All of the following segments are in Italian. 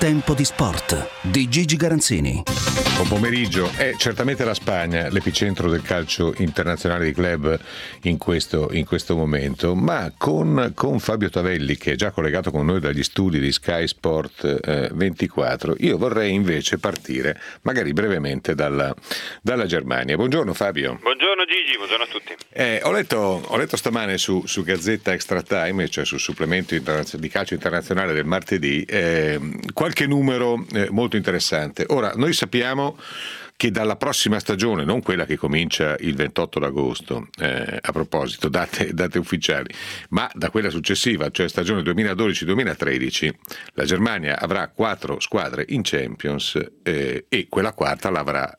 Tempo di sport di Gigi Garanzini. Buon pomeriggio. È certamente la Spagna l'epicentro del calcio internazionale di club in questo momento, ma con Fabio Tavelli, che è già collegato con noi dagli studi di Sky Sport 24, io vorrei invece partire magari brevemente dalla Germania. Buongiorno Fabio. Buongiorno Gigi, buongiorno a tutti. Ho letto stamane su Gazzetta Extra Time, cioè sul supplemento di calcio internazionale del martedì, qualche numero molto interessante. Ora, noi sappiamo che dalla prossima stagione, non quella che comincia il 28 d'agosto, a proposito, date ufficiali, ma da quella successiva, cioè stagione 2012-2013, la Germania avrà 4 squadre in Champions e quella quarta l'avrà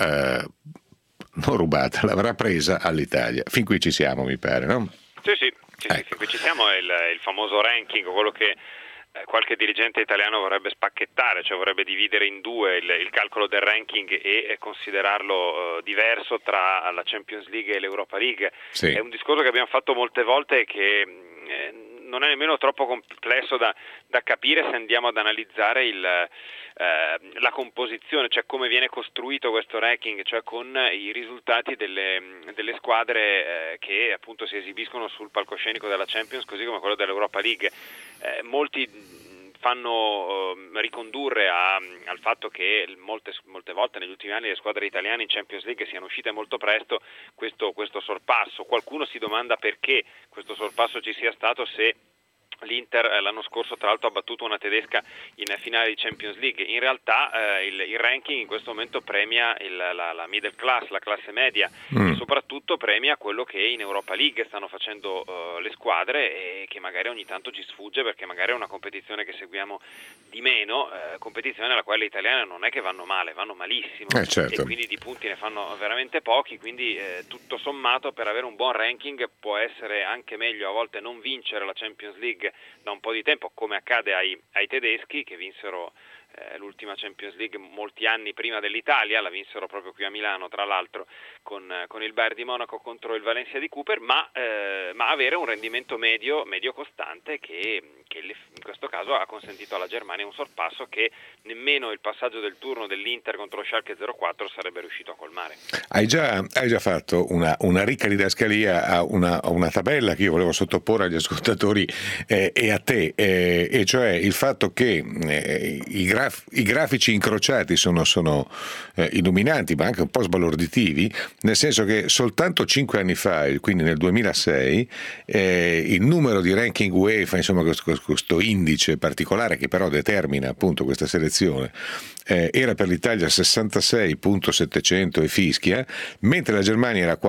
non rubata, l'avrà presa all'Italia. Fin qui ci siamo, mi pare, no? Sì, fin qui ci siamo. È il famoso ranking, quello che qualche dirigente italiano vorrebbe spacchettare, cioè vorrebbe dividere in due il calcolo del ranking e considerarlo diverso tra la Champions League e l'Europa League. Sì. È un discorso che abbiamo fatto molte volte e che non è nemmeno troppo complesso da capire se andiamo ad analizzare la composizione, cioè come viene costruito questo ranking, cioè con i risultati delle squadre che appunto si esibiscono sul palcoscenico della Champions, così come quello dell'Europa League. Molti fanno ricondurre al fatto che molte volte negli ultimi anni le squadre italiane in Champions League siano uscite molto presto questo sorpasso. Qualcuno si domanda perché questo sorpasso ci sia stato, se l'Inter l'anno scorso tra l'altro ha battuto una tedesca in finale di Champions League. In realtà il ranking in questo momento premia la middle class, la classe media, e soprattutto premia quello che in Europa League stanno facendo le squadre, e che magari ogni tanto ci sfugge perché magari è una competizione che seguiamo di meno, competizione nella quale gli italiani non è che vanno male, vanno malissimo, certo. E quindi di punti ne fanno veramente pochi, quindi tutto sommato per avere un buon ranking può essere anche meglio a volte non vincere la Champions League da un po' di tempo, come accade ai tedeschi che vinsero l'ultima Champions League molti anni prima dell'Italia, la vinsero proprio qui a Milano tra l'altro con il Bayern di Monaco contro il Valencia di Cooper, ma avere un rendimento medio costante che in questo caso ha consentito alla Germania un sorpasso che nemmeno il passaggio del turno dell'Inter contro Schalke 04 sarebbe riuscito a colmare. Hai già fatto una ricca didascalia a una tabella che io volevo sottoporre agli ascoltatori e a te, e cioè il fatto che i grafici incrociati sono illuminanti, ma anche un po' sbalorditivi, nel senso che soltanto 5 anni fa, quindi nel 2006, il numero di ranking UEFA, insomma questo indice particolare che però determina appunto questa selezione, era per l'Italia 66.700 e fischia, mentre la Germania era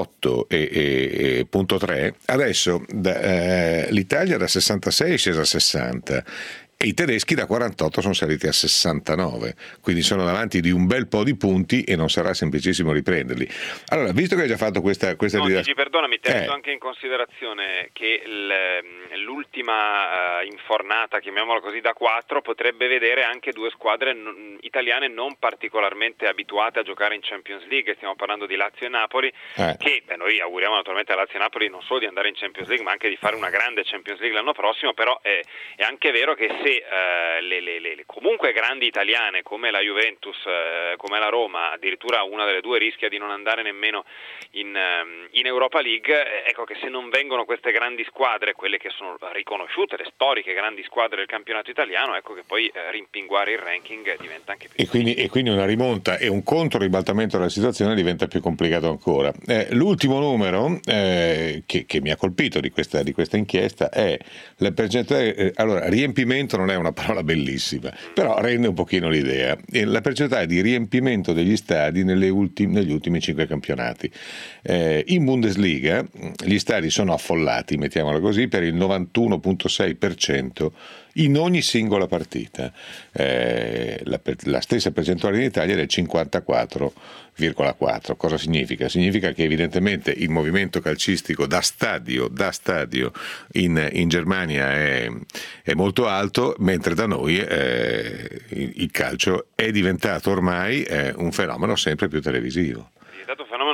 48.3. Adesso l'Italia da 66 è scesa a 60 e i tedeschi da 48 sono saliti a 69, quindi sono davanti di un bel po' di punti e non sarà semplicissimo riprenderli. Allora, visto che hai già fatto questa Gigi, perdonami, tenendo anche in considerazione che l'ultima infornata, chiamiamola così, da 4 potrebbe vedere anche due squadre italiane non particolarmente abituate a giocare in Champions League. Stiamo parlando di Lazio e Napoli, che noi auguriamo naturalmente a Lazio e Napoli non solo di andare in Champions League ma anche di fare una grande Champions League l'anno prossimo, però è anche vero che se le comunque grandi italiane come la Juventus, come la Roma, addirittura una delle due rischia di non andare nemmeno in Europa League, ecco che se non vengono queste grandi squadre, quelle che sono riconosciute, le storiche grandi squadre del campionato italiano, ecco che poi rimpinguare il ranking diventa anche più e quindi una rimonta e un controribaltamento della situazione diventa più complicato ancora. L'ultimo numero che mi ha colpito di questa inchiesta è la percentuale. Allora, riempimento non è una parola bellissima, però rende un pochino l'idea. La percentuale di riempimento degli stadi negli ultimi 5 campionati. In Bundesliga gli stadi sono affollati, mettiamola così, per il 91.6% in ogni singola partita. La stessa percentuale in Italia è del 54,4%. Cosa significa? Significa che evidentemente il movimento calcistico da stadio in Germania è molto alto, mentre da noi il calcio è diventato ormai un fenomeno sempre più televisivo. È stato un fenomeno sempre più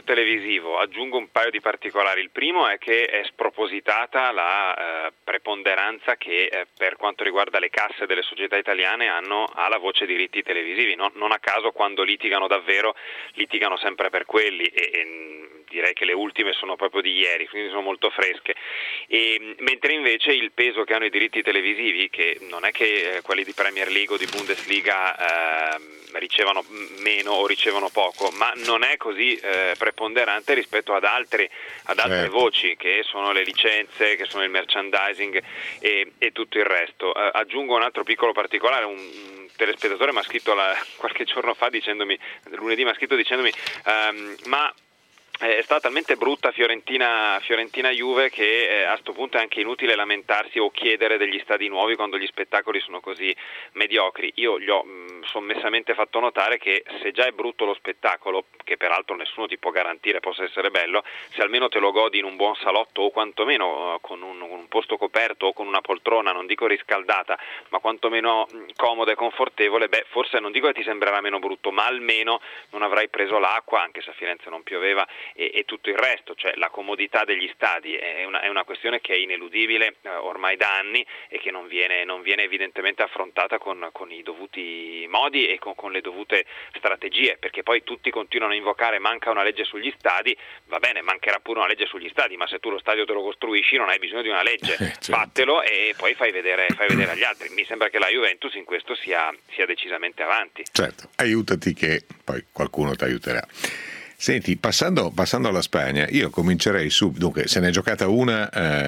più televisivo. Aggiungo un paio di particolari. Il primo è che è spropositata la preponderanza che per quanto riguarda le casse delle società italiane ha la voce diritti televisivi. Non a caso quando litigano davvero, litigano sempre per quelli e direi che le ultime sono proprio di ieri, quindi sono molto fresche. Mentre invece il peso che hanno i diritti televisivi, che non è che quelli di Premier League o di Bundesliga ricevono meno o ricevono poco, ma non è così preponderante rispetto ad altre voci, che sono le licenze, che sono il merchandising e tutto il resto. Aggiungo un altro piccolo particolare. Un telespettatore mi ha scritto qualche giorno fa lunedì mi ha scritto dicendomi ma è stata talmente brutta Fiorentina-Juve che a sto punto è anche inutile lamentarsi o chiedere degli stadi nuovi quando gli spettacoli sono così mediocri. Io gli ho sommessamente fatto notare che se già è brutto lo spettacolo, che peraltro nessuno ti può garantire possa essere bello, se almeno te lo godi in un buon salotto o quantomeno con un posto coperto o con una poltrona, non dico riscaldata, ma quantomeno comoda e confortevole, forse non dico che ti sembrerà meno brutto, ma almeno non avrai preso l'acqua, anche se a Firenze non pioveva, e tutto il resto. Cioè la comodità degli stadi è una questione che è ineludibile ormai da anni e che non viene evidentemente affrontata con i dovuti modi e con le dovute strategie, perché poi tutti continuano a invocare manca una legge sugli stadi. Va bene, mancherà pure una legge sugli stadi, ma se tu lo stadio te lo costruisci non hai bisogno di una legge, certo. Fattelo e poi fai vedere agli altri. Mi sembra che la Juventus in questo sia decisamente avanti. Certo, aiutati che poi qualcuno ti aiuterà. Senti, passando alla Spagna, io comincerei dunque, se ne è giocata una,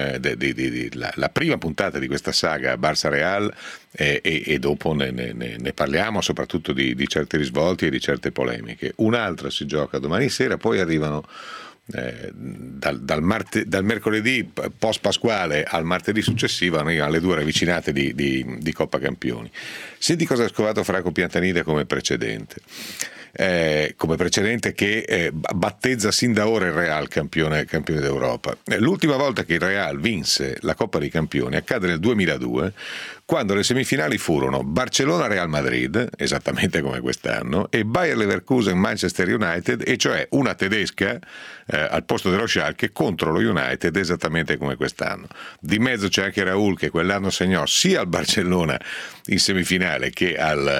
la prima puntata di questa saga Barça-Real e dopo ne parliamo, soprattutto di certi risvolti e di certe polemiche. Un'altra si gioca domani sera, poi arrivano dal mercoledì post pasquale al martedì successivo alle due ravvicinate di Coppa Campioni. Senti cosa ha scovato Franco Piantanida come precedente che battezza sin da ora il Real campione d'Europa. L'ultima volta che il Real vinse la Coppa dei Campioni accade nel 2002, quando le semifinali furono Barcellona-Real Madrid, esattamente come quest'anno, e Bayer Leverkusen-Manchester United, e cioè una tedesca al posto dello Schalke contro lo United, esattamente come quest'anno. Di mezzo c'è anche Raúl, che quell'anno segnò sia al Barcellona in semifinale che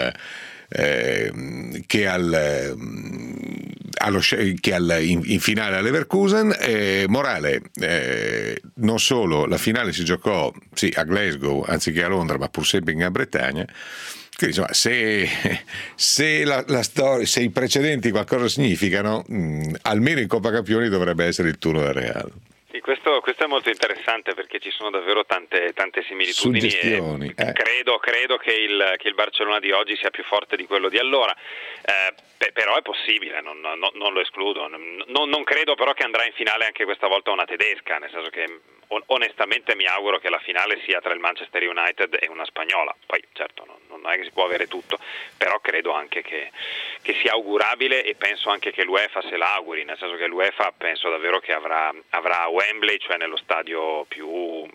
in finale a Leverkusen. Morale, non solo, la finale si giocò a Glasgow anziché a Londra, ma pur sempre in Gran Bretagna. Quindi insomma, se la storia, se i precedenti qualcosa significano, almeno in Coppa Campioni dovrebbe essere il turno del Real. Sì, questo è molto interessante perché ci sono davvero tante similitudini. Suggestioni. Credo che il Barcellona di oggi sia più forte di quello di allora, però è possibile, non lo escludo. Non credo però che andrà in finale anche questa volta una tedesca, nel senso che onestamente mi auguro che la finale sia tra il Manchester United e una spagnola. Poi certo non è che si può avere tutto, però credo anche che sia augurabile, e penso anche che l'UEFA se la auguri, nel senso che l'UEFA penso davvero che avrà a Wembley, cioè nello stadio più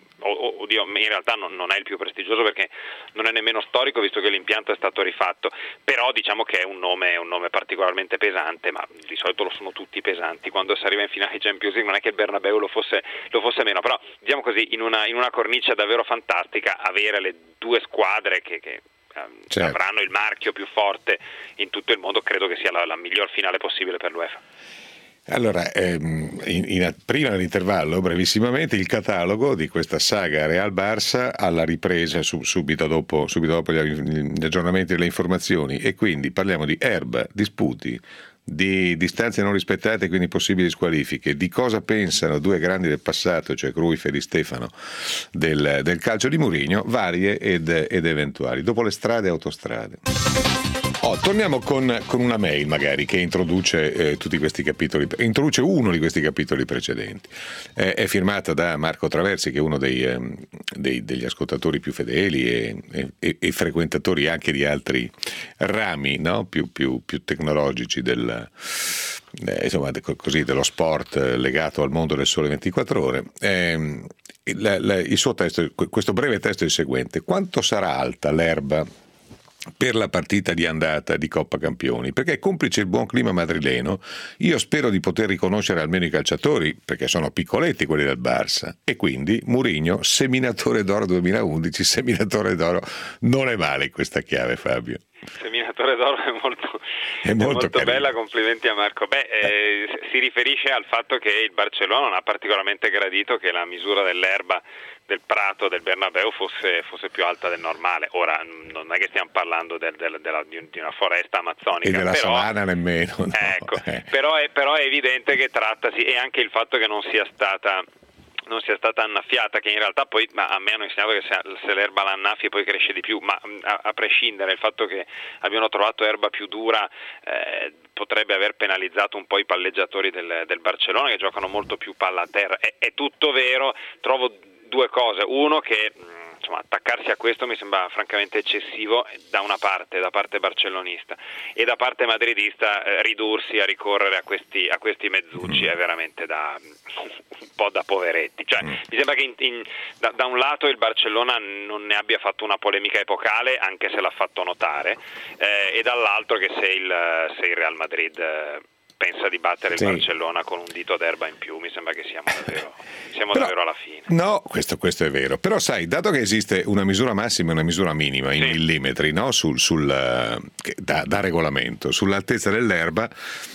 in realtà non è il più prestigioso perché non è nemmeno storico, visto che l'impianto è stato rifatto, però diciamo che è un nome particolarmente pesante, ma di solito lo sono tutti pesanti. Quando si arriva in finale di Champions League non è che il Bernabeu lo fosse meno, però diciamo così, in una cornice davvero fantastica, avere le due squadre che certo, avranno il marchio più forte in tutto il mondo, credo che sia la miglior finale possibile per l'UEFA. Allora, prima dell'intervallo, brevissimamente, il catalogo di questa saga Real-Barça alla ripresa subito dopo gli aggiornamenti e le informazioni, e quindi parliamo di erba, disputi, di distanze non rispettate, quindi possibili squalifiche, di cosa pensano due grandi del passato, cioè Cruyff e Di Stefano, del calcio di Mourinho, varie ed eventuali. Dopo le strade e autostrade. Torniamo con una mail magari che introduce tutti questi capitoli, introduce uno di questi capitoli precedenti. È firmata da Marco Traversi, che è uno degli ascoltatori più fedeli e frequentatori anche di altri rami, no? più tecnologici dello sport legato al mondo del Sole 24 Ore. Il suo testo, questo breve testo è il seguente: quanto sarà alta l'erba per la partita di andata di Coppa Campioni, perché complice il buon clima madrileno, io spero di poter riconoscere almeno i calciatori, perché sono piccoletti quelli del Barça, e quindi Mourinho, seminatore d'oro 2011, seminatore d'oro, non è male in questa chiave, Fabio. Seminatore d'oro è molto bella, complimenti a Marco. Si riferisce al fatto che il Barcellona non ha particolarmente gradito che la misura dell'erba del prato del Bernabéu fosse più alta del normale. Ora non è che stiamo parlando di una foresta amazzonica e della savana nemmeno, no. Ecco, però è evidente che trattasi, e anche il fatto che non sia stata annaffiata, che in realtà poi a me hanno insegnato che se l'erba la annaffi poi cresce di più, ma a prescindere, il fatto che abbiano trovato erba più dura potrebbe aver penalizzato un po' i palleggiatori del Barcellona, che giocano molto più palla a terra. È tutto vero. Trovo due cose: uno, che attaccarsi a questo mi sembra francamente eccessivo da parte barcellonista, e da parte madridista ridursi a ricorrere a questi mezzucci è veramente un po' da poveretti. Mi sembra che da un lato il Barcellona non ne abbia fatto una polemica epocale, anche se l'ha fatto notare, e dall'altro che se il Real Madrid pensa di battere il Barcellona con un dito d'erba in più, mi sembra che siamo davvero alla fine. No, questo è vero. Però sai, dato che esiste una misura massima e una misura minima in millimetri, no? Da regolamento, sull'altezza dell'erba,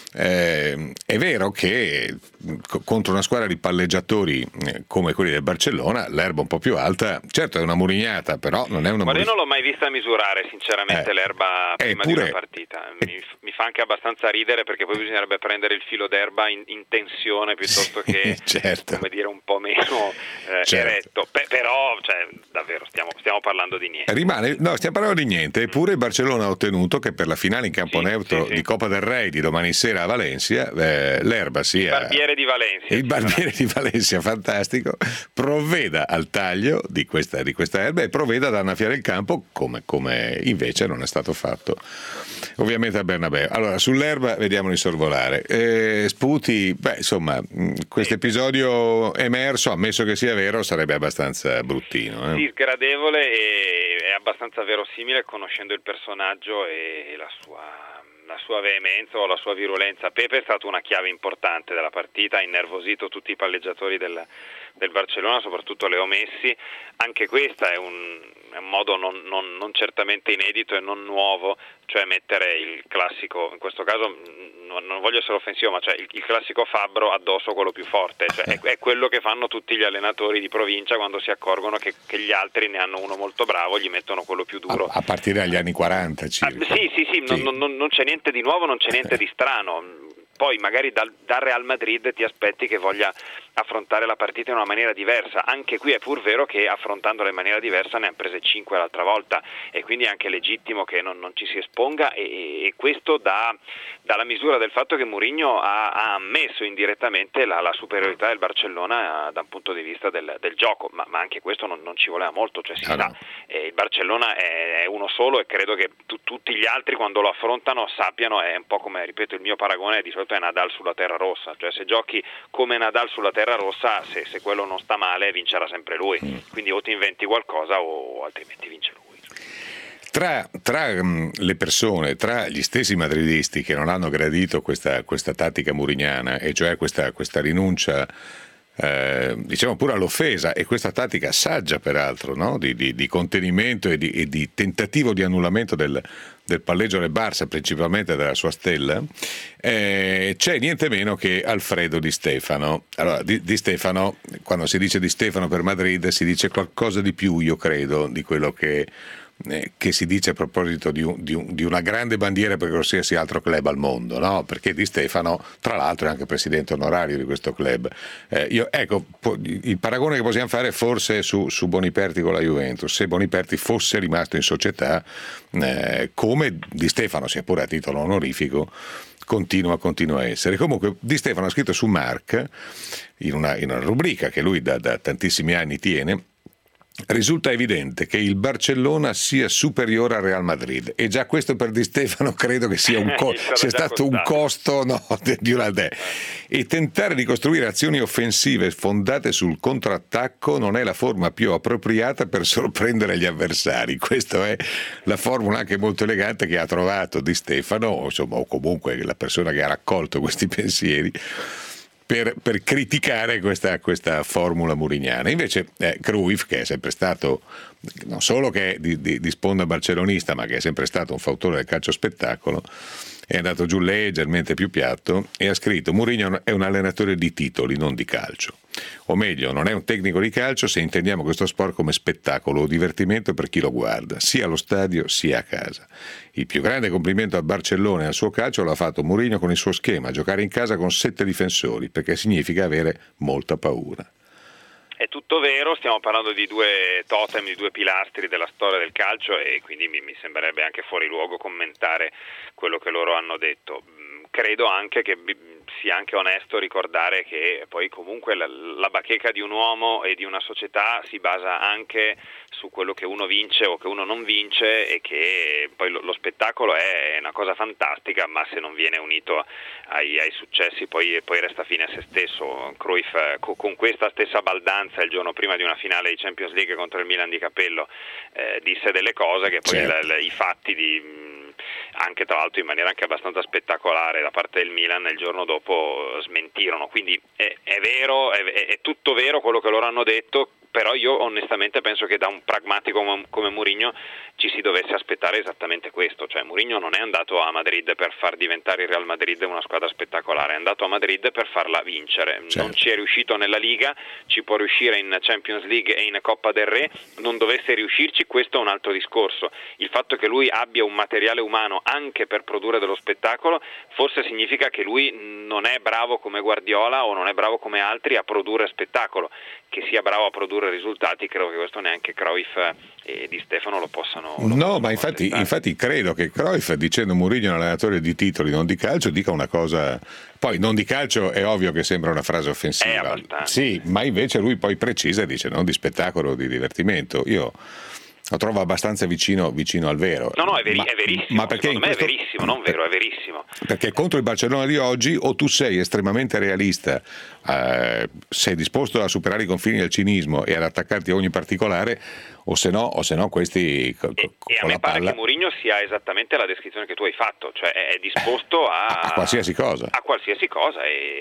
è vero che contro una squadra di palleggiatori come quelli del Barcellona l'erba un po' più alta, certo è una murignata, però non è una Ma io non l'ho mai vista misurare sinceramente l'erba prima di una partita. Mi fa anche abbastanza ridere, perché poi bisognerebbe prendere il filo d'erba in tensione piuttosto che come dire un po' meno eretto. Però davvero stiamo parlando di niente. Stiamo parlando di niente. Eppure il Barcellona ha ottenuto che per la finale in campo neutro di Copa del Rey di domani sera a Valencia, l'erba sia il barbiere di Valencia, fantastico, provveda al taglio di questa erba e provveda ad annaffiare il campo come invece non è stato fatto ovviamente a Bernabéu. Allora, sull'erba vediamoli sorvolare. Sputi, questo episodio emerso, ammesso che sia vero, sarebbe abbastanza bruttino. Sì, sgradevole, e è abbastanza verosimile conoscendo il personaggio e la sua veemenza o la sua virulenza. Pepe è stato una chiave importante della partita, ha innervosito tutti i palleggiatori del Barcellona, soprattutto Leo Messi. Anche questa è un modo non certamente inedito e non nuovo, cioè mettere il classico, in questo caso non voglio essere offensivo, ma il classico fabbro addosso quello più forte, è quello che fanno tutti gli allenatori di provincia quando si accorgono che gli altri ne hanno uno molto bravo, gli mettono quello più duro. A partire dagli anni 40 circa. Sì. Non c'è niente di nuovo, non c'è niente di strano. Poi magari dal Real Madrid ti aspetti che voglia affrontare la partita in una maniera diversa. Anche qui è pur vero che affrontandola in maniera diversa ne hanno prese 5 l'altra volta, e quindi è anche legittimo che non ci si esponga, e questo dalla misura del fatto che Mourinho ha ammesso indirettamente la superiorità del Barcellona da un punto di vista del gioco, ma anche questo non ci voleva molto, il Barcellona è uno solo, e credo che tutti gli altri quando lo affrontano sappiano, è un po' come, ripeto, il mio paragone di solito è Nadal sulla terra rossa, se giochi come Nadal sulla terra rossa, se quello non sta male vincerà sempre lui, quindi o ti inventi qualcosa o altrimenti vince lui. Tra le persone, tra gli stessi madridisti che non hanno gradito questa tattica murignana, e cioè questa rinuncia diciamo pure all'offesa, e questa tattica saggia peraltro, no? di contenimento e di tentativo di annullamento del palleggio del Barça, principalmente della sua stella, c'è niente meno che Alfredo Di Stefano. Allora, Di Stefano, quando si dice Di Stefano per Madrid si dice qualcosa di più, io credo, di quello che si dice a proposito di una grande bandiera per qualsiasi altro club al mondo, no? Perché Di Stefano, tra l'altro, è anche presidente onorario di questo club. Il paragone che possiamo fare forse su Boniperti con la Juventus, se Boniperti fosse rimasto in società, come Di Stefano, sia pure a titolo onorifico, continua a essere. Comunque Di Stefano ha scritto su Mark, in una rubrica che lui da tantissimi anni tiene, risulta evidente che il Barcellona sia superiore al Real Madrid, e già questo per Di Stefano credo che sia sia stato un costo di una idea. E tentare di costruire azioni offensive fondate sul contrattacco non è la forma più appropriata per sorprendere gli avversari. Questa è la formula anche molto elegante che ha trovato Di Stefano, insomma, o comunque la persona che ha raccolto questi pensieri, per criticare questa formula murignana. Invece Cruyff, che è sempre stato, non solo che è di sponda barcellonista, ma che è sempre stato un fautore del calcio spettacolo, è andato giù leggermente più piatto e ha scritto: Mourinho è un allenatore di titoli, non di calcio. O meglio, non è un tecnico di calcio se intendiamo questo sport come spettacolo o divertimento per chi lo guarda, sia allo stadio sia a casa. Il più grande complimento al Barcellona e al suo calcio l'ha fatto Mourinho con il suo schema: giocare in casa con 7 difensori, perché significa avere molta paura. È tutto vero, stiamo parlando di 2 totem, di 2 pilastri della storia del calcio, e quindi mi sembrerebbe anche fuori luogo commentare quello che loro hanno detto. Credo anche che sia anche onesto ricordare che poi comunque la bacheca di un uomo e di una società si basa anche su quello che uno vince o che uno non vince, e che poi lo spettacolo è una cosa fantastica, ma se non viene unito ai successi poi resta fine a se stesso. Cruyff con questa stessa baldanza il giorno prima di una finale di Champions League contro il Milan di Capello disse delle cose che poi i fatti anche tra l'altro in maniera anche abbastanza spettacolare da parte del Milan il giorno dopo smentirono. Quindi è vero, è tutto vero quello che loro hanno detto, però io onestamente penso che da un pragmatico come Mourinho ci si dovesse aspettare esattamente questo. Cioè Mourinho non è andato a Madrid per far diventare il Real Madrid una squadra spettacolare, è andato a Madrid per farla vincere. Certo. Non ci è riuscito nella Liga, ci può riuscire in Champions League e in Coppa del Re. Non dovesse riuscirci, questo è un altro discorso. Il fatto che lui abbia un materiale umano anche per produrre dello spettacolo forse significa che lui non è bravo come Guardiola o non è bravo come altri a produrre spettacolo. Che sia bravo a produrre risultati, credo che questo neanche Cruyff e Di Stefano lo possano. No, ma infatti credo che Cruyff, dicendo Mourinho è un allenatore di titoli, non di calcio, dica una cosa. Poi non di calcio è ovvio che sembra una frase offensiva. Sì, ma invece lui poi precisa e dice non di spettacolo, di divertimento. Io lo trovo abbastanza vicino al vero. No, è verissimo. Ma perché secondo me è verissimo, non vero, è verissimo. Perché contro il Barcellona di oggi o tu sei estremamente realista, sei disposto a superare i confini del cinismo e ad attaccarti a ogni particolare, o se no questi e a me pare che Mourinho sia esattamente la descrizione che tu hai fatto, cioè è disposto a qualsiasi cosa. A qualsiasi cosa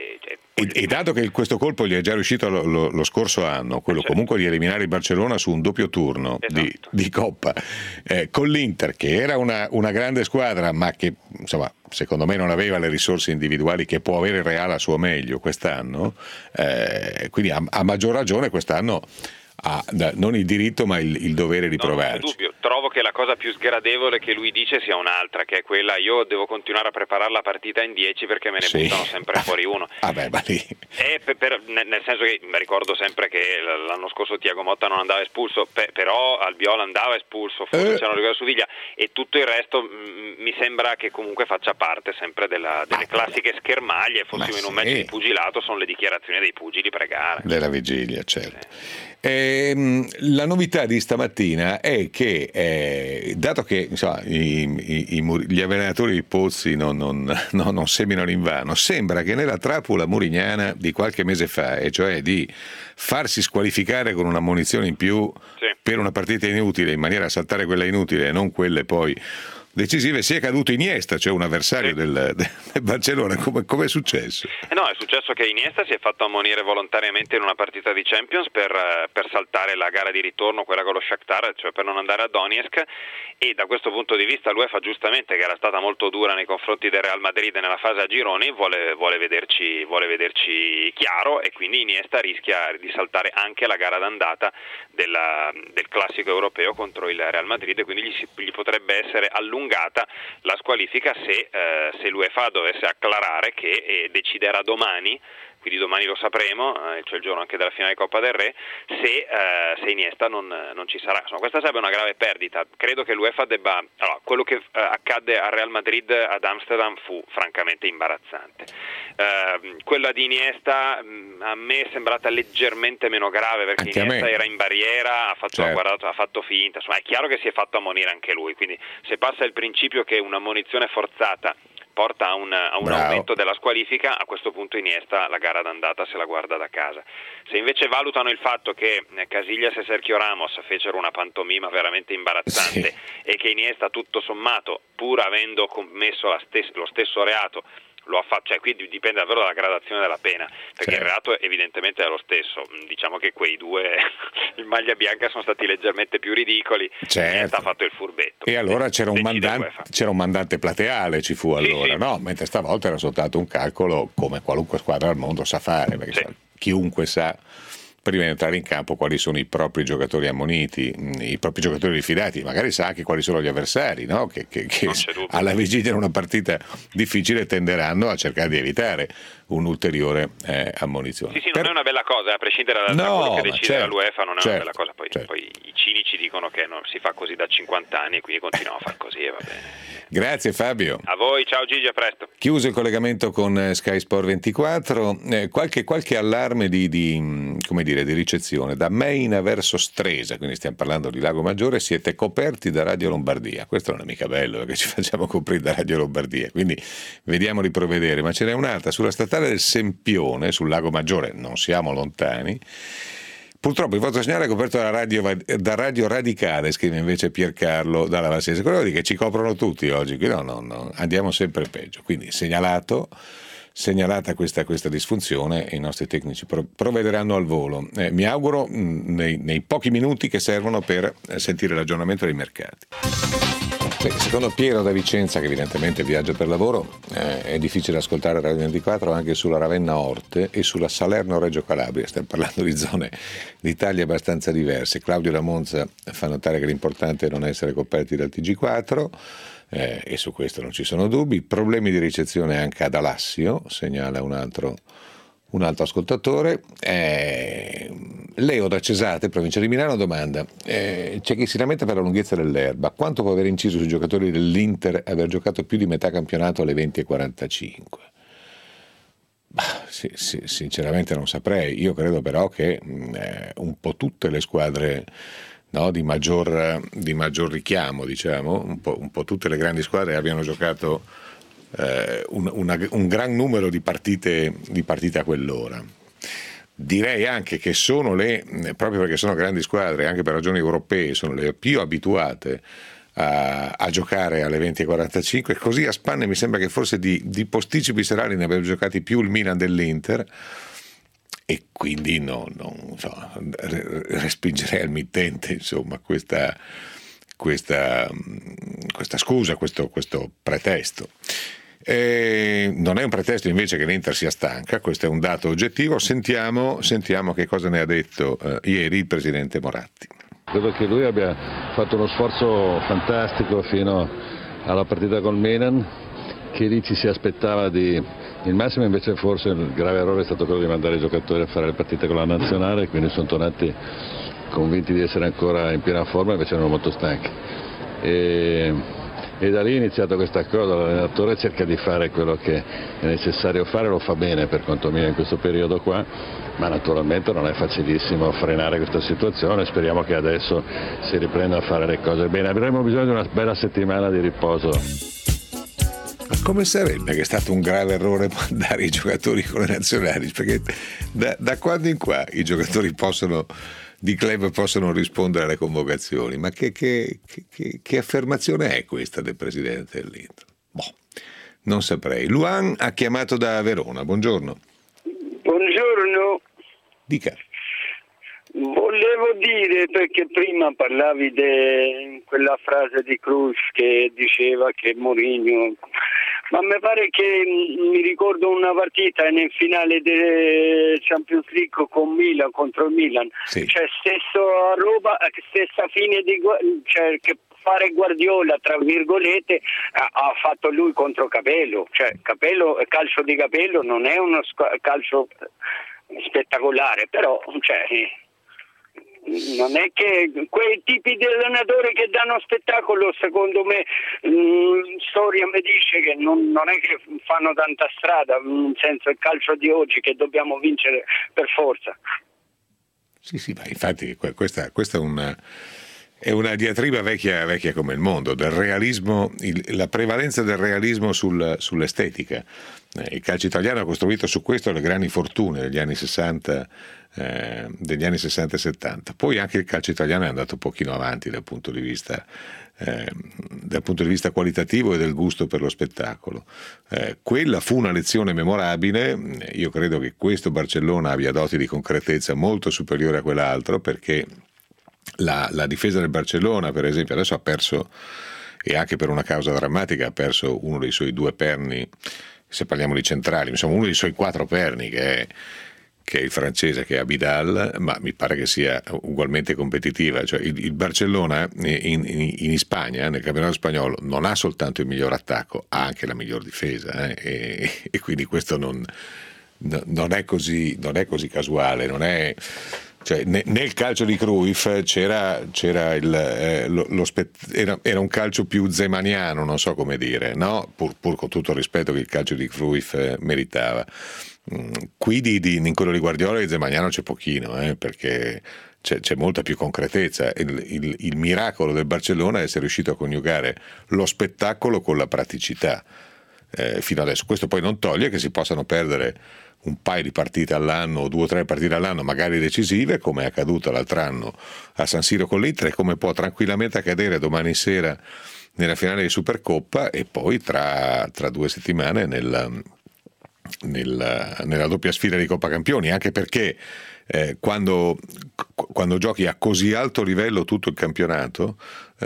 e dato che questo colpo gli è già riuscito lo scorso anno, quello comunque di eliminare il Barcellona su un doppio turno, esatto, di Coppa, con l'Inter, che era una grande squadra, ma che insomma secondo me non aveva le risorse individuali che può avere il Real a suo meglio quest'anno, quindi a maggior ragione quest'anno ha non il diritto ma il dovere di provarci. Non c'è dubbio. Trovo che la cosa più sgradevole che lui dice sia un'altra, che è quella: io devo continuare a preparare la partita in 10 perché me ne buttano sempre fuori uno. Ma lì. Nel senso che ricordo sempre che l'anno scorso Thiago Motta non andava espulso, però Albiol andava espulso, forse c'era una Suviglia, e tutto il resto mi sembra che comunque faccia parte sempre delle classiche schermaglie. Fossimo in un match di pugilato, sono le dichiarazioni dei pugili pre-gara. Della vigilia, certo. La novità di stamattina è che dato che insomma, gli allenatori di Pozzi non seminano invano, sembra che nella trappola murignana di qualche mese fa, e cioè di farsi squalificare con una munizione in più per una partita inutile, in maniera da saltare quella inutile e non quelle poi decisive, sia caduto Iniesta, cioè un avversario del Barcellona. Come è successo? No, è successo che Iniesta si è fatto ammonire volontariamente in una partita di Champions per saltare la gara di ritorno, quella con lo Shakhtar, cioè per non andare a Donetsk, e da questo punto di vista l'UEFA, giustamente, che era stata molto dura nei confronti del Real Madrid nella fase a gironi, vuole vederci chiaro, e quindi Iniesta rischia di saltare anche la gara d'andata del classico europeo contro il Real Madrid, e quindi gli potrebbe essere allungata la squalifica se l'UEFA dovesse acclarare che deciderà domani, quindi domani lo sapremo, cioè il giorno anche della finale di Coppa del Re, se Iniesta non ci sarà. Insomma, questa sarebbe una grave perdita. Credo che l'UEFA debba. Allora, quello che accadde al Real Madrid ad Amsterdam fu francamente imbarazzante. Quella di Iniesta a me è sembrata leggermente meno grave, perché Anche Iniesta era in barriera, ha fatto finta, insomma è chiaro che si è fatto ammonire anche lui, quindi se passa il principio che un'ammonizione forzata porta a un aumento della squalifica, a questo punto Iniesta la gara d'andata se la guarda da casa. Se invece valutano il fatto che Casillas e Sergio Ramos fecero una pantomima veramente imbarazzante e che Iniesta tutto sommato, pur avendo commesso lo stesso reato, lo ha fatto, cioè qui dipende davvero dalla gradazione della pena, perché il reato evidentemente è lo stesso. Diciamo che quei due in maglia bianca sono stati leggermente più ridicoli, ha fatto il furbetto. E allora c'era un mandante plateale, ci fu allora, no? Mentre stavolta era soltanto un calcolo come qualunque squadra al mondo sa fare, perché chiunque sa prima di entrare in campo quali sono i propri giocatori ammoniti, i propri giocatori rifidati, magari sa anche quali sono gli avversari, no? che alla vigilia di una partita difficile tenderanno a cercare di evitare un'ulteriore ammonizione. Sì, non è una bella cosa, a prescindere da quello che decide l'UEFA, non è una bella cosa. Poi i cinici dicono che non si fa così da 50 anni e quindi continuiamo a far così e va bene. Grazie Fabio. A voi, ciao Gigi, a presto. Chiuso il collegamento con Sky Sport 24, qualche allarme di ricezione. Da Maina verso Stresa, quindi stiamo parlando di Lago Maggiore, siete coperti da Radio Lombardia. Questo non è mica bello, perché ci facciamo coprire da Radio Lombardia, quindi vediamo di provvedere. Ma ce n'è un'altra sulla statale del Sempione, sul Lago Maggiore, non siamo lontani. Purtroppo il vostro segnale è coperto da Radio Radicale, scrive invece Piercarlo dalla Valsese. Quello di che ci coprono tutti oggi, qui no, andiamo sempre peggio. Quindi segnalata questa disfunzione e i nostri tecnici provvederanno al volo. Mi auguro nei pochi minuti che servono per sentire l'aggiornamento dei mercati. Secondo Piero da Vicenza, che evidentemente viaggia per lavoro, è difficile ascoltare Radio 24 anche sulla Ravenna-Orte e sulla Salerno-Reggio Calabria. Stiamo parlando di zone d'Italia abbastanza diverse. Claudio da Monza fa notare che l'importante è non essere coperti dal TG4 e su questo non ci sono dubbi. Problemi di ricezione anche ad Alassio, segnala un altro ascoltatore. Leo da Cesate, provincia di Milano, domanda: c'è chi si lamenta per la lunghezza dell'erba, quanto può aver inciso sui giocatori dell'Inter aver giocato più di metà campionato alle 20:45? Sinceramente non saprei. Io credo però che un po' tutte le squadre, no, di maggior richiamo, diciamo, un po' tutte le grandi squadre abbiano giocato un gran numero di partite a quell'ora. Direi anche che sono proprio perché sono grandi squadre, anche per ragioni europee, sono le più abituate a giocare alle 20:45. Così a spanne mi sembra che forse di posticipi serali ne abbia giocati più il Milan dell'Inter, e quindi respingerei al mittente, insomma, questa scusa, questo pretesto. Non è un pretesto invece che l'Inter sia stanca, questo è un dato oggettivo. Sentiamo che cosa ne ha detto ieri il presidente Moratti. Credo che lui abbia fatto uno sforzo fantastico fino alla partita col Milan, che lì ci si aspettava il massimo, invece forse il grave errore è stato quello di mandare i giocatori a fare le partite con la nazionale, quindi sono tornati convinti di essere ancora in piena forma, invece erano molto stanchi. E da lì è iniziata questa cosa, l'allenatore cerca di fare quello che è necessario fare, lo fa bene per quanto meno in questo periodo qua, ma naturalmente non è facilissimo frenare questa situazione. Speriamo che adesso si riprenda a fare le cose bene, avremo bisogno di una bella settimana di riposo. Ma come sarebbe che è stato un grave errore mandare i giocatori con le nazionali? Perché da quando in qua i giocatori di club possono rispondere alle convocazioni? Ma che affermazione è questa del presidente dell'Inter? Non saprei. Luan ha chiamato da Verona. Buongiorno. Buongiorno. Dica. Volevo dire, perché prima parlavi di quella frase di Cruz che diceva che Mourinho, ma mi pare che mi ricordo una partita nel finale del Champions League con Milan, contro il Milan, sì. Cioè stessa roba, stessa fine cioè che fare Guardiola tra virgolette ha fatto lui contro Capello, cioè calcio di Capello non è uno calcio spettacolare, però Non è che quei tipi di allenatori che danno spettacolo, secondo me, storia mi dice che non è che fanno tanta strada, nel senso il calcio di oggi che dobbiamo vincere per forza. Sì, ma infatti questa è una diatriba vecchia come il mondo, del realismo, la prevalenza del realismo sull'estetica. Il calcio italiano ha costruito su questo le grandi fortune degli anni 60 e 70. Poi anche il calcio italiano è andato un pochino avanti dal punto di vista qualitativo e del gusto per lo spettacolo. Quella fu una lezione memorabile. Io credo che questo Barcellona abbia doti di concretezza molto superiore a quell'altro, perché la difesa del Barcellona, per esempio, adesso ha perso, e anche per una causa drammatica, ha perso uno dei suoi due perni, se parliamo di centrali, insomma uno dei suoi 4 perni, che è il francese, che è Abidal, ma mi pare che sia ugualmente competitiva. Cioè il Barcellona in Spagna, nel campionato spagnolo, non ha soltanto il miglior attacco, ha anche la miglior difesa, e quindi questo non è così casuale, non è. Cioè, nel calcio di Cruyff c'era era un calcio più zemaniano, non so come dire, no? Pur con tutto il rispetto che il calcio di Cruyff meritava. Qui in quello di Guardiola e zemaniano c'è pochino, perché c'è molta più concretezza. Il miracolo del Barcellona è essere riuscito a coniugare lo spettacolo con la praticità fino adesso. Questo poi non toglie che si possano perdere un paio di partite all'anno o 2 o 3 partite all'anno, magari decisive, come è accaduto l'altro anno a San Siro con l'Inter, e come può tranquillamente accadere domani sera nella finale di Supercoppa, e poi tra 2 settimane nella doppia sfida di Coppa Campioni, anche perché quando giochi a così alto livello tutto il campionato,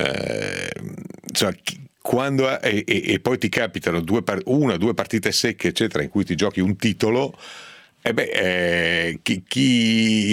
e poi ti capitano 1 o 2 partite secche, eccetera, in cui ti giochi un titolo, chi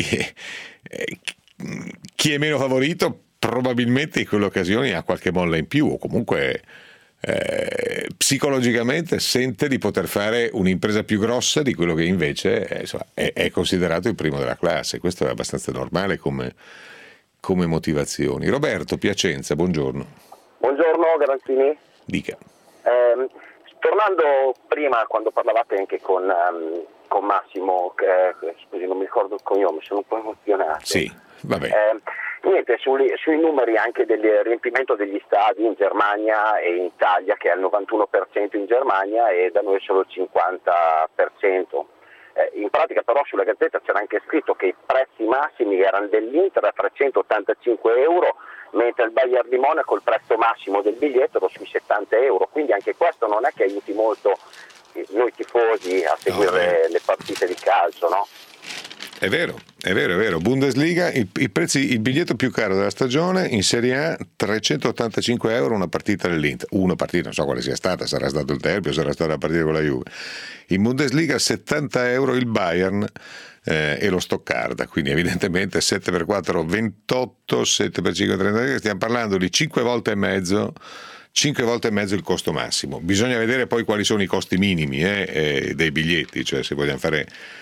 è meno favorito probabilmente in quelle occasioni ha qualche molla in più, o comunque psicologicamente sente di poter fare un'impresa più grossa di quello che invece è considerato il primo della classe. Questo è abbastanza normale come motivazioni. Roberto Piacenza, buongiorno. Buongiorno Garanzini. Dica. Tornando prima, quando parlavate anche con Massimo, scusi non mi ricordo il cognome, sono un po' emozionato. Sì, vabbè. Niente, sui numeri anche del riempimento degli stadi in Germania e in Italia, che è al 91% in Germania e da noi solo il 50%. In pratica però sulla Gazzetta c'era anche scritto che i prezzi massimi erano dell'Inter a 385 euro, mentre il Bayern di Monaco il prezzo massimo del biglietto era sui 70 euro, quindi anche questo non è che aiuti molto noi tifosi a seguire le partite di calcio, no? È vero. Bundesliga, il biglietto più caro della stagione in Serie A, 385 euro una partita dell'Inter. Una partita, non so quale sia stata, sarà stato il derby o sarà stata la partita con la Juve. In Bundesliga 70 euro il Bayern e lo Stoccarda, quindi evidentemente 7 per 4 28, 7 per 5 30, stiamo parlando di 5 volte e mezzo il costo massimo. Bisogna vedere poi quali sono i costi minimi dei biglietti, cioè se vogliamo fare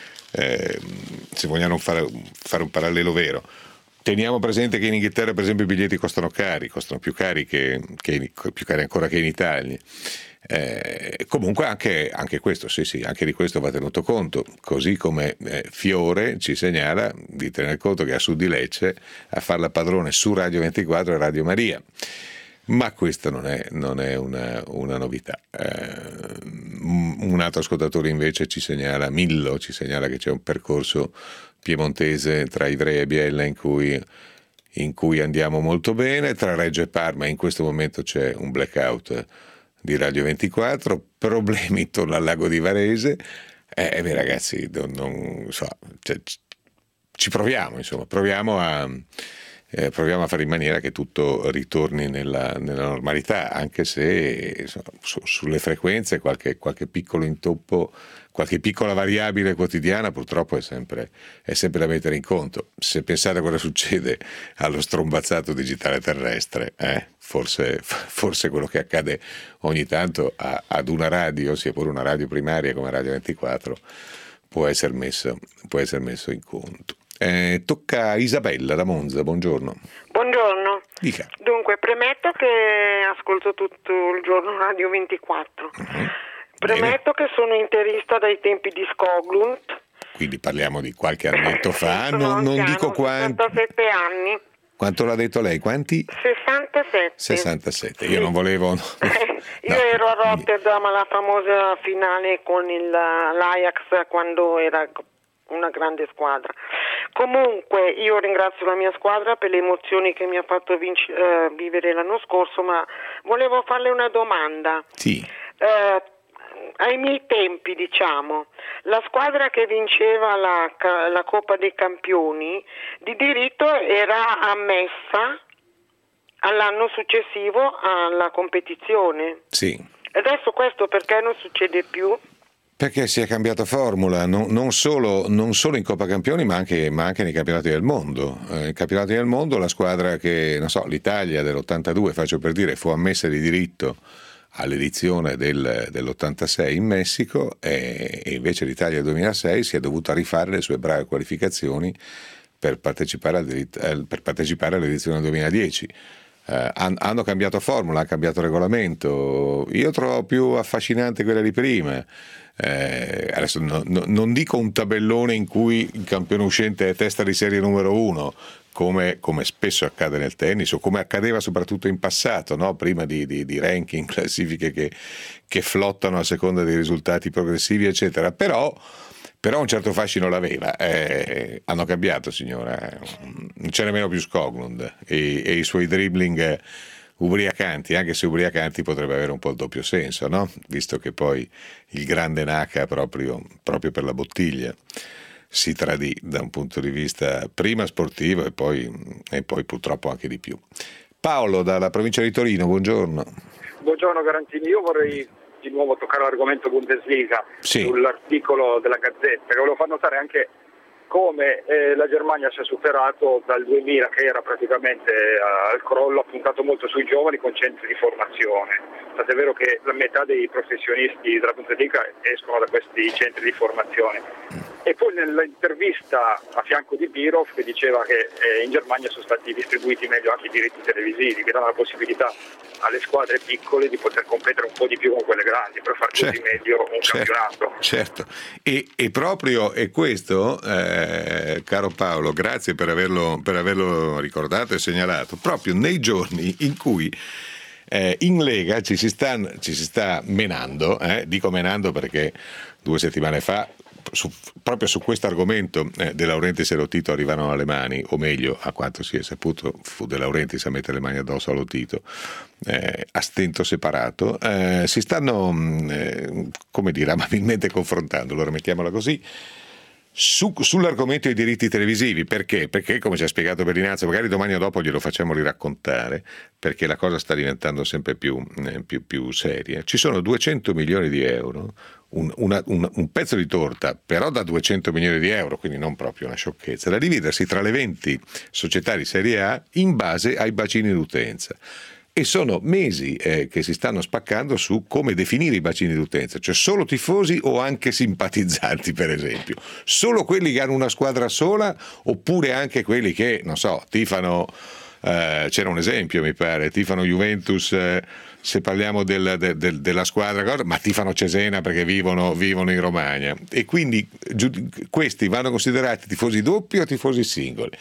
un parallelo vero. Teniamo presente che in Inghilterra, per esempio, i biglietti costano più cari ancora che in Italia. Comunque anche questo, sì, anche di questo va tenuto conto, così come Fiore ci segnala di tener conto che a sud di Lecce a farla padrone su Radio 24 e Radio Maria. Ma questa non è una novità. Un altro ascoltatore invece Millo ci segnala che c'è un percorso piemontese tra Ivrea e Biella in cui andiamo molto bene. Tra Reggio e Parma in questo momento c'è un blackout di Radio 24, problemi intorno al lago di Varese. Ragazzi, non so, ci proviamo, insomma, proviamo a fare in maniera che tutto ritorni nella normalità, anche se insomma, sulle frequenze qualche piccolo intoppo, qualche piccola variabile quotidiana purtroppo è sempre da mettere in conto. Se pensate a cosa succede allo strombazzato digitale terrestre, forse quello che accade ogni tanto ad una radio, sia pure una radio primaria come Radio 24, può essere messo in conto. Tocca a Isabella da Monza, buongiorno. Buongiorno. Dica. Dunque, premetto che ascolto tutto il giorno Radio 24. Premetto che sono interista dai tempi di Skoglund. Quindi parliamo di qualche annetto fa, non dico quanti. 67 anni. Quanto l'ha detto lei? Quanti? 67. 67. Io non volevo. Io ero a Rotterdam alla famosa finale con l'Ajax quando era una grande squadra. Comunque io ringrazio la mia squadra per le emozioni che mi ha fatto vivere l'anno scorso, ma volevo farle una domanda. Sì. Ai miei tempi, diciamo, la squadra che vinceva la Coppa dei Campioni di diritto era ammessa all'anno successivo alla competizione. Sì. Adesso questo perché non succede più? Perché si è cambiata formula, non solo in Coppa Campioni, ma anche nei campionati del mondo. In campionati del mondo la squadra che, non so, l'Italia dell'82, faccio per dire, fu ammessa di diritto all'edizione dell'86 in Messico e invece l'Italia del 2006 si è dovuta rifare le sue brave qualificazioni per partecipare all'edizione del 2010. Hanno cambiato formula, hanno cambiato regolamento. Io trovo più affascinante quella di prima. Adesso non dico un tabellone in cui il campione uscente è testa di serie numero 1, come spesso accade nel tennis o come accadeva soprattutto in passato, no? Prima di ranking, classifiche che flottano a seconda dei risultati progressivi eccetera, però un certo fascino l'aveva. Hanno cambiato, signora, non c'è nemmeno più Skoglund e i suoi dribbling ubriacanti, anche se ubriacanti potrebbe avere un po' il doppio senso, no? Visto che poi il grande Naka proprio per la bottiglia si tradì da un punto di vista prima sportivo e poi purtroppo anche di più. Paolo dalla provincia di Torino, buongiorno. Buongiorno Garanzini, io vorrei di nuovo toccare l'argomento Bundesliga, sì, sull'articolo della Gazzetta, che volevo far notare anche come la Germania si è superato dal 2000, che era praticamente al crollo, ha puntato molto sui giovani con centri di formazione. Tant'è vero che la metà dei professionisti della Bundesliga escono da questi centri di formazione. E poi nell'intervista a fianco di Birov che diceva che in Germania sono stati distribuiti meglio anche i diritti televisivi, che danno la possibilità alle squadre piccole di poter competere un po' di più con quelle grandi per far così meglio un campionato. Certo, e proprio è questo, caro Paolo, grazie per averlo ricordato e segnalato, proprio nei giorni in cui in Lega ci si sta menando, dico menando perché 2 settimane fa proprio su questo argomento De Laurentiis e Lotito arrivarono alle mani, o meglio, a quanto si è saputo, fu De Laurentiis a mettere le mani addosso a Lotito, a stento separato, si stanno, come dire, amabilmente confrontando, allora mettiamola così, sull'argomento dei diritti televisivi. Perché? Perché, come ci ha spiegato Bellinazzo, magari domani o dopo glielo facciamo riraccontare, perché la cosa sta diventando sempre più seria. Ci sono 200 milioni di euro, un pezzo di torta, però da 200 milioni di euro, quindi non proprio una sciocchezza, da dividersi tra le 20 società di Serie A in base ai bacini d'utenza. E sono mesi che si stanno spaccando su come definire i bacini d'utenza, cioè solo tifosi o anche simpatizzanti, per esempio, solo quelli che hanno una squadra sola oppure anche quelli che, non so, tifano, c'era un esempio mi pare, tifano Juventus, se parliamo della squadra, ma tifano Cesena perché vivono in Romagna, e quindi questi vanno considerati tifosi doppi o tifosi singoli.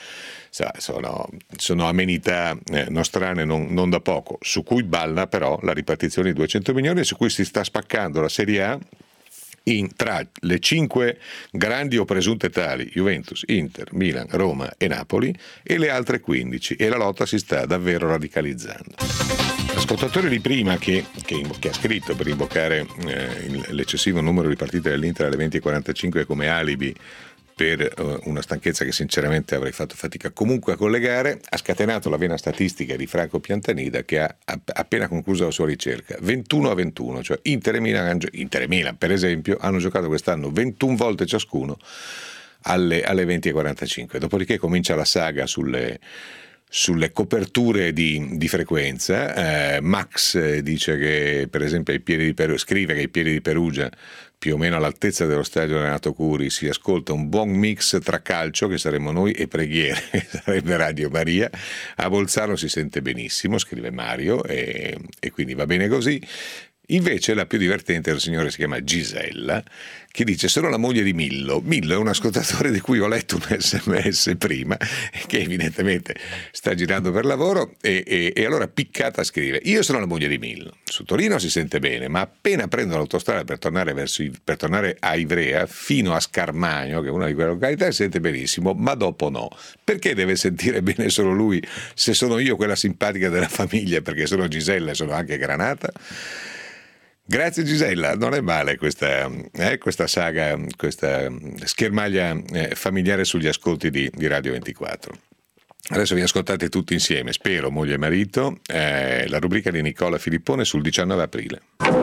Sono amenità nostrane non da poco, su cui balla però la ripartizione di 200 milioni e su cui si sta spaccando la Serie A tra le 5 grandi o presunte tali, Juventus, Inter, Milan, Roma e Napoli, e le altre 15, e la lotta si sta davvero radicalizzando. L'ascoltatore di prima che ha scritto per invocare l'eccessivo numero di partite dell'Inter alle 20:45 come alibi per una stanchezza che sinceramente avrei fatto fatica comunque a collegare, ha scatenato la vena statistica di Franco Piantanida, che ha appena concluso la sua ricerca. 21-21, cioè Inter e Milan per esempio hanno giocato quest'anno 21 volte ciascuno alle 20:45, dopodiché comincia la saga sulle sulle coperture di frequenza. Max dice che per esempio scrive che ai piedi di Perugia, più o meno all'altezza dello stadio Renato Curi, si ascolta un buon mix tra calcio, che saremmo noi, e preghiere, che sarebbe Radio Maria. A Bolzano si sente benissimo, scrive Mario, e quindi va bene così. Invece la più divertente è una signora che si chiama Gisella, che dice: sono la moglie di Millo. Millo è un ascoltatore di cui ho letto un SMS prima, che evidentemente sta girando per lavoro, e allora piccata scrive: io sono la moglie di Millo, su Torino si sente bene, ma appena prendo l'autostrada per tornare a Ivrea fino a Scarmagno, che è una di quelle località, si sente benissimo, ma dopo no. Perché deve sentire bene solo lui, se sono io quella simpatica della famiglia, perché sono Gisella e sono anche Granata? Grazie Gisella, non è male questa saga, questa schermaglia familiare sugli ascolti di Radio 24. Adesso vi ascoltate tutti insieme, spero, moglie e marito, la rubrica di Nicola Filippone sul 19 aprile.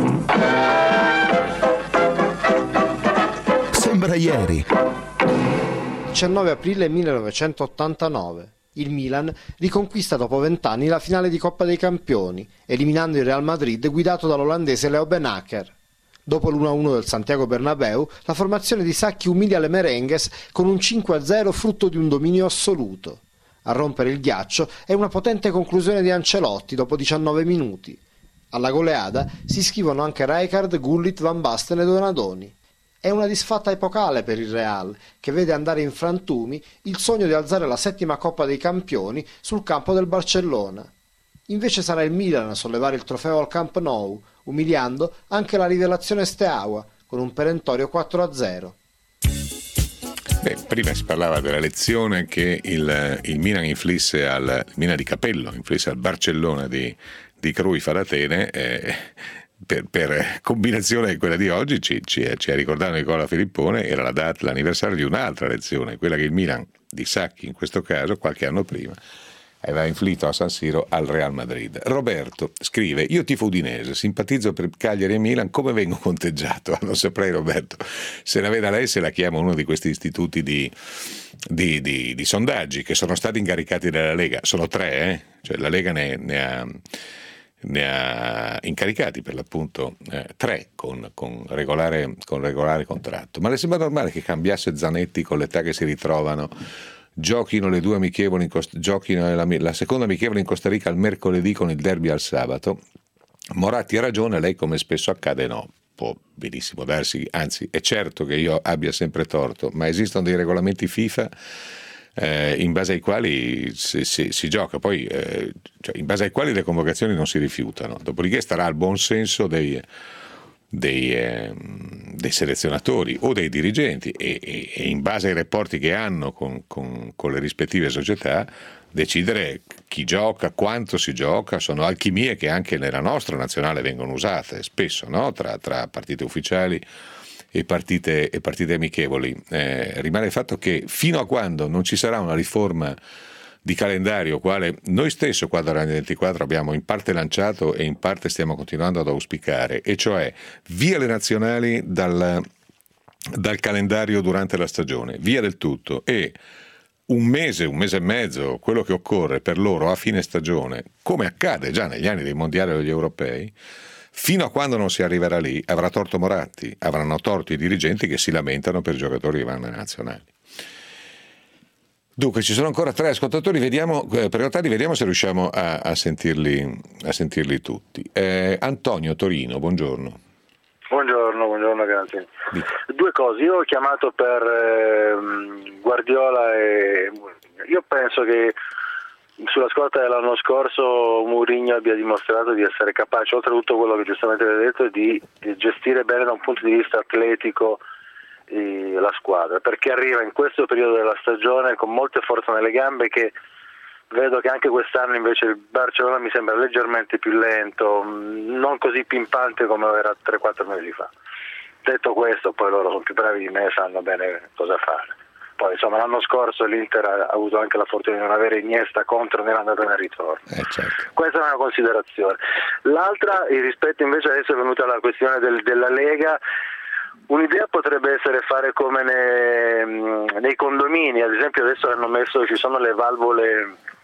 Sembra ieri. 19 aprile 1989. Il Milan riconquista dopo 20 anni la finale di Coppa dei Campioni, eliminando il Real Madrid guidato dall'olandese Leo Benaker. Dopo l'1-1 del Santiago Bernabéu, la formazione di Sacchi umilia le Merengues con un 5-0 frutto di un dominio assoluto. A rompere il ghiaccio è una potente conclusione di Ancelotti dopo 19 minuti. Alla goleada si iscrivono anche Rijkaard, Gullit, Van Basten e Donadoni. È una disfatta epocale per il Real, che vede andare in frantumi il sogno di alzare la 7ª Coppa dei Campioni sul campo del Barcellona. Invece sarà il Milan a sollevare il trofeo al Camp Nou, umiliando anche la rivelazione Steaua, con un perentorio 4-0. Prima si parlava della lezione che il Milan inflisse al Milan di Capello, inflisse al Barcellona di Cruyff ad Atene, per combinazione quella di oggi ci ha ricordato Nicola Filippone, era l'anniversario di un'altra lezione, quella che il Milan di Sacchi in questo caso qualche anno prima aveva inflitto a San Siro al Real Madrid. Roberto scrive: io tifo udinese, simpatizzo per Cagliari e Milan, come vengo conteggiato? Non saprei, Roberto, se la veda lei, se la chiama uno di questi istituti di sondaggi che sono stati incaricati dalla Lega. Sono 3, cioè la Lega ne ha incaricati per l'appunto 3 con regolare contratto. Ma le sembra normale che cambiasse Zanetti con l'età che si ritrovano, giochino le due amichevoli giochino la seconda amichevole in Costa Rica al mercoledì con il derby al sabato? Moratti ha ragione, lei come spesso accade no. Può benissimo darsi, anzi è certo che io abbia sempre torto, ma esistono dei regolamenti FIFA in base ai quali si gioca, poi cioè in base ai quali le convocazioni non si rifiutano, dopodiché starà al buon senso dei selezionatori o dei dirigenti e in base ai rapporti che hanno con le rispettive società decidere chi gioca, quanto si gioca. Sono alchimie che anche nella nostra nazionale vengono usate spesso, no? tra partite ufficiali e partite amichevoli. Rimane il fatto che fino a quando non ci sarà una riforma di calendario, quale noi stesso qua da Radio 24 abbiamo in parte lanciato e in parte stiamo continuando ad auspicare, e cioè via le nazionali dal calendario durante la stagione, via del tutto, e un mese e mezzo, quello che occorre per loro a fine stagione, come accade già negli anni dei mondiali o degli europei. Fino a quando non si arriverà lì avrà torto Moratti, avranno torto i dirigenti che si lamentano per giocatori che vanno alle nazionali. Dunque ci sono ancora 3 ascoltatori, prenotati, vediamo se riusciamo a sentirli tutti. Antonio, Torino, buongiorno. Buongiorno Granzini. 2 cose, io ho chiamato per Guardiola e Mourinho. Io penso che sulla scorta dell'anno scorso Mourinho abbia dimostrato di essere capace, oltre a tutto quello che giustamente avete detto, di gestire bene da un punto di vista atletico la squadra, perché arriva in questo periodo della stagione con molte forze nelle gambe, che vedo che anche quest'anno invece il Barcellona mi sembra leggermente più lento, non così pimpante come era 3-4 mesi fa. Detto questo, poi loro sono più bravi di me, sanno bene cosa fare. Poi insomma l'anno scorso l'Inter ha avuto anche la fortuna di non avere Iniesta contro nell'andata e nel ritorno. Certo. Questa è una considerazione. L'altra, rispetto invece adesso è venuta la questione della Lega, un'idea potrebbe essere fare come nei condomini, ad esempio adesso hanno messo, ci sono le valvole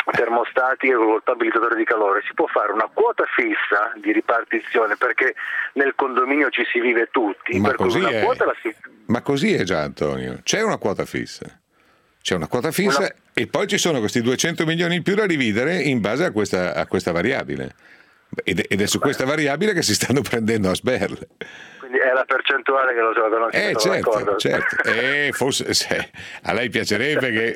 termostatiche col stabilizzatore di calore, si può fare una quota fissa di ripartizione, perché nel condominio ci si vive tutti, Ma per cui una quota la si... Ma così è già, Antonio, c'è una quota fissa. C'è una quota fissa e poi ci sono questi 200 milioni in più da dividere in base a questa variabile. Ed è su questa variabile che si stanno prendendo a sberle. Quindi è la percentuale che lo so, non si certo. Forse a lei piacerebbe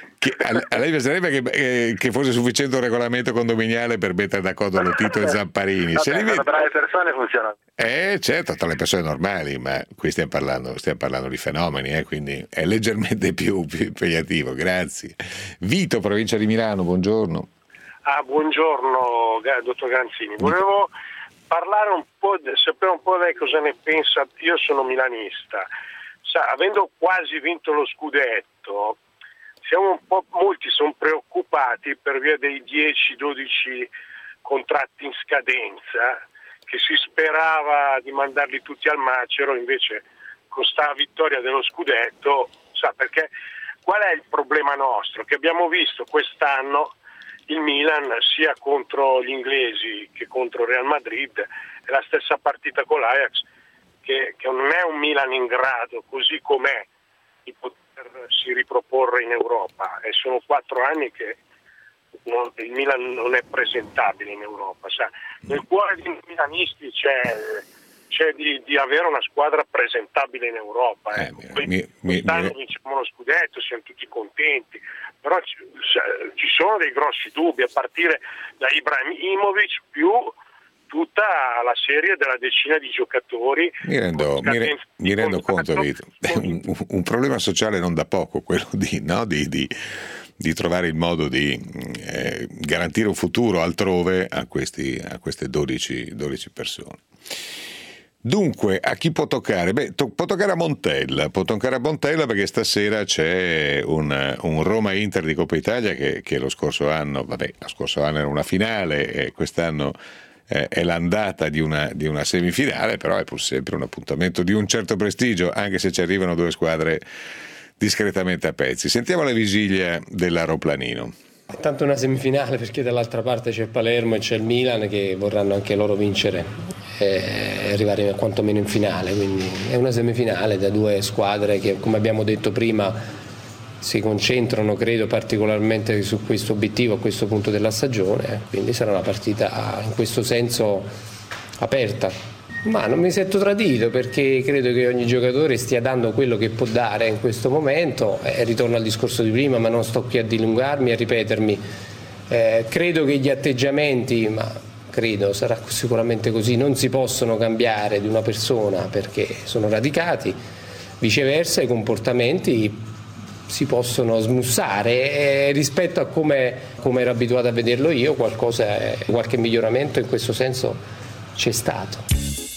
che fosse sufficiente un regolamento condominiale per mettere d'accordo Lotito e Zamparini. Tra le persone funziona. Certo, tra le persone normali, ma qui stiamo parlando di fenomeni, quindi è leggermente più impegnativo. Grazie. Vito, provincia di Milano, buongiorno. Buongiorno dottor Granzini, volevo parlare sapere un po' lei cosa ne pensa. Io sono milanista, avendo quasi vinto lo scudetto, molti sono preoccupati per via dei 10-12 contratti in scadenza, che si sperava di mandarli tutti al macero, invece con sta vittoria dello scudetto, perché qual è il problema nostro? Che abbiamo visto quest'anno il Milan sia contro gli inglesi che contro Real Madrid, è la stessa partita con l'Ajax, che non è un Milan in grado, così com'è, di potersi riproporre in Europa, e sono 4 anni che il Milan non è presentabile in Europa. Nel cuore dei milanisti c'è di avere una squadra presentabile in Europa. Quest'anno vinciamo lo scudetto, siamo tutti contenti, però ci sono dei grossi dubbi, a partire da Ibrahimovic più tutta la serie della decina di giocatori. Mi rendo conto, Vito. Un problema sociale non da poco, quello di trovare il modo di garantire un futuro altrove a queste 12 persone. Dunque, a chi può toccare? Può toccare a Montella, perché stasera c'è un Roma-Inter di Coppa Italia che lo scorso anno era una finale e quest'anno è l'andata di una semifinale, però è pur sempre un appuntamento di un certo prestigio, anche se ci arrivano 2 squadre discretamente a pezzi. Sentiamo la vigilia dell'aeroplanino. È tanto una semifinale, perché dall'altra parte c'è il Palermo e c'è il Milan, che vorranno anche loro vincere e arrivare quantomeno in finale, quindi è una semifinale da 2 squadre che, come abbiamo detto prima, si concentrano, credo, particolarmente su questo obiettivo a questo punto della stagione, quindi sarà una partita in questo senso aperta. Ma non mi sento tradito, perché credo che ogni giocatore stia dando quello che può dare in questo momento, ritorno al discorso di prima, ma non sto qui a dilungarmi, a ripetermi. Credo che gli atteggiamenti, sarà sicuramente così, non si possono cambiare di una persona perché sono radicati, viceversa i comportamenti si possono smussare, rispetto a come ero abituato a vederlo io, qualche miglioramento in questo senso c'è stato.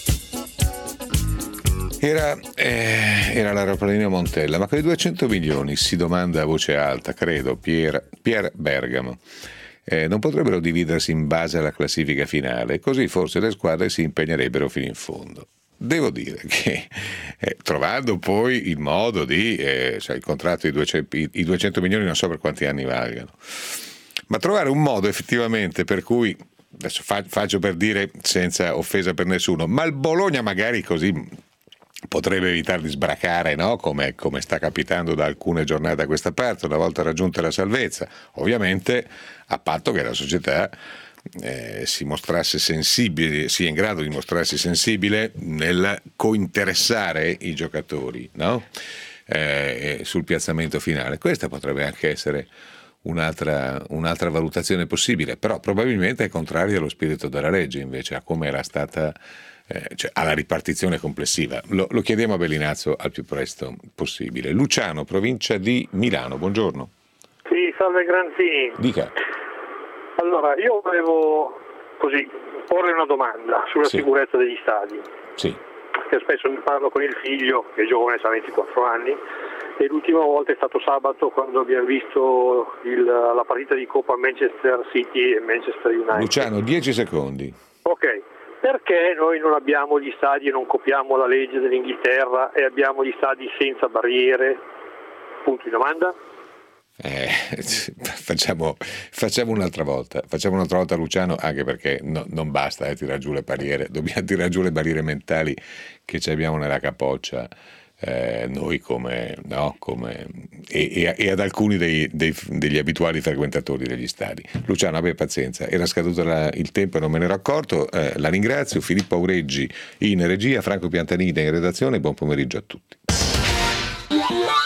Era l'aeroplanino Montella, ma con i 200 milioni, si domanda a voce alta, credo, Pier Bergamo, non potrebbero dividersi in base alla classifica finale, così forse le squadre si impegnerebbero fino in fondo. Devo dire che trovando poi il modo il contratto i 200 milioni non so per quanti anni valgano, ma trovare un modo effettivamente per cui, adesso faccio per dire senza offesa per nessuno, ma il Bologna magari così potrebbe evitare di sbracare, no? Come sta capitando da alcune giornate a questa parte, una volta raggiunta la salvezza, ovviamente a patto che la società si mostrasse sensibile, sia in grado di mostrarsi sensibile nel cointeressare i giocatori, no? Sul piazzamento finale. Questa potrebbe anche essere un'altra valutazione possibile, però probabilmente è contraria allo spirito della legge, invece a come era stata, alla ripartizione complessiva. Lo chiediamo a Bellinazzo al più presto possibile. Luciano, provincia di Milano, buongiorno. Sì, salve Granzini. Dica. Allora, io volevo porre una domanda sulla sicurezza degli stadi. Sì. Che spesso ne parlo con il figlio, che è giovane, ha 24 anni, e l'ultima volta è stato sabato, quando abbiamo visto la partita di Coppa Manchester City e Manchester United. Luciano, 10 secondi. Ok. Perché noi non abbiamo gli stadi e non copiamo la legge dell'Inghilterra e abbiamo gli stadi senza barriere? Punto di domanda. Facciamo un'altra volta Luciano, anche perché non basta tirar giù le barriere, dobbiamo tirare giù le barriere mentali che ci abbiamo nella capoccia, noi e ad alcuni degli abituali frequentatori degli stadi. Luciano, abbia pazienza, era scaduto il tempo e non me ne ero accorto. La ringrazio. Filippo Aureggi in regia, Franco Piantanida in redazione. Buon pomeriggio a tutti.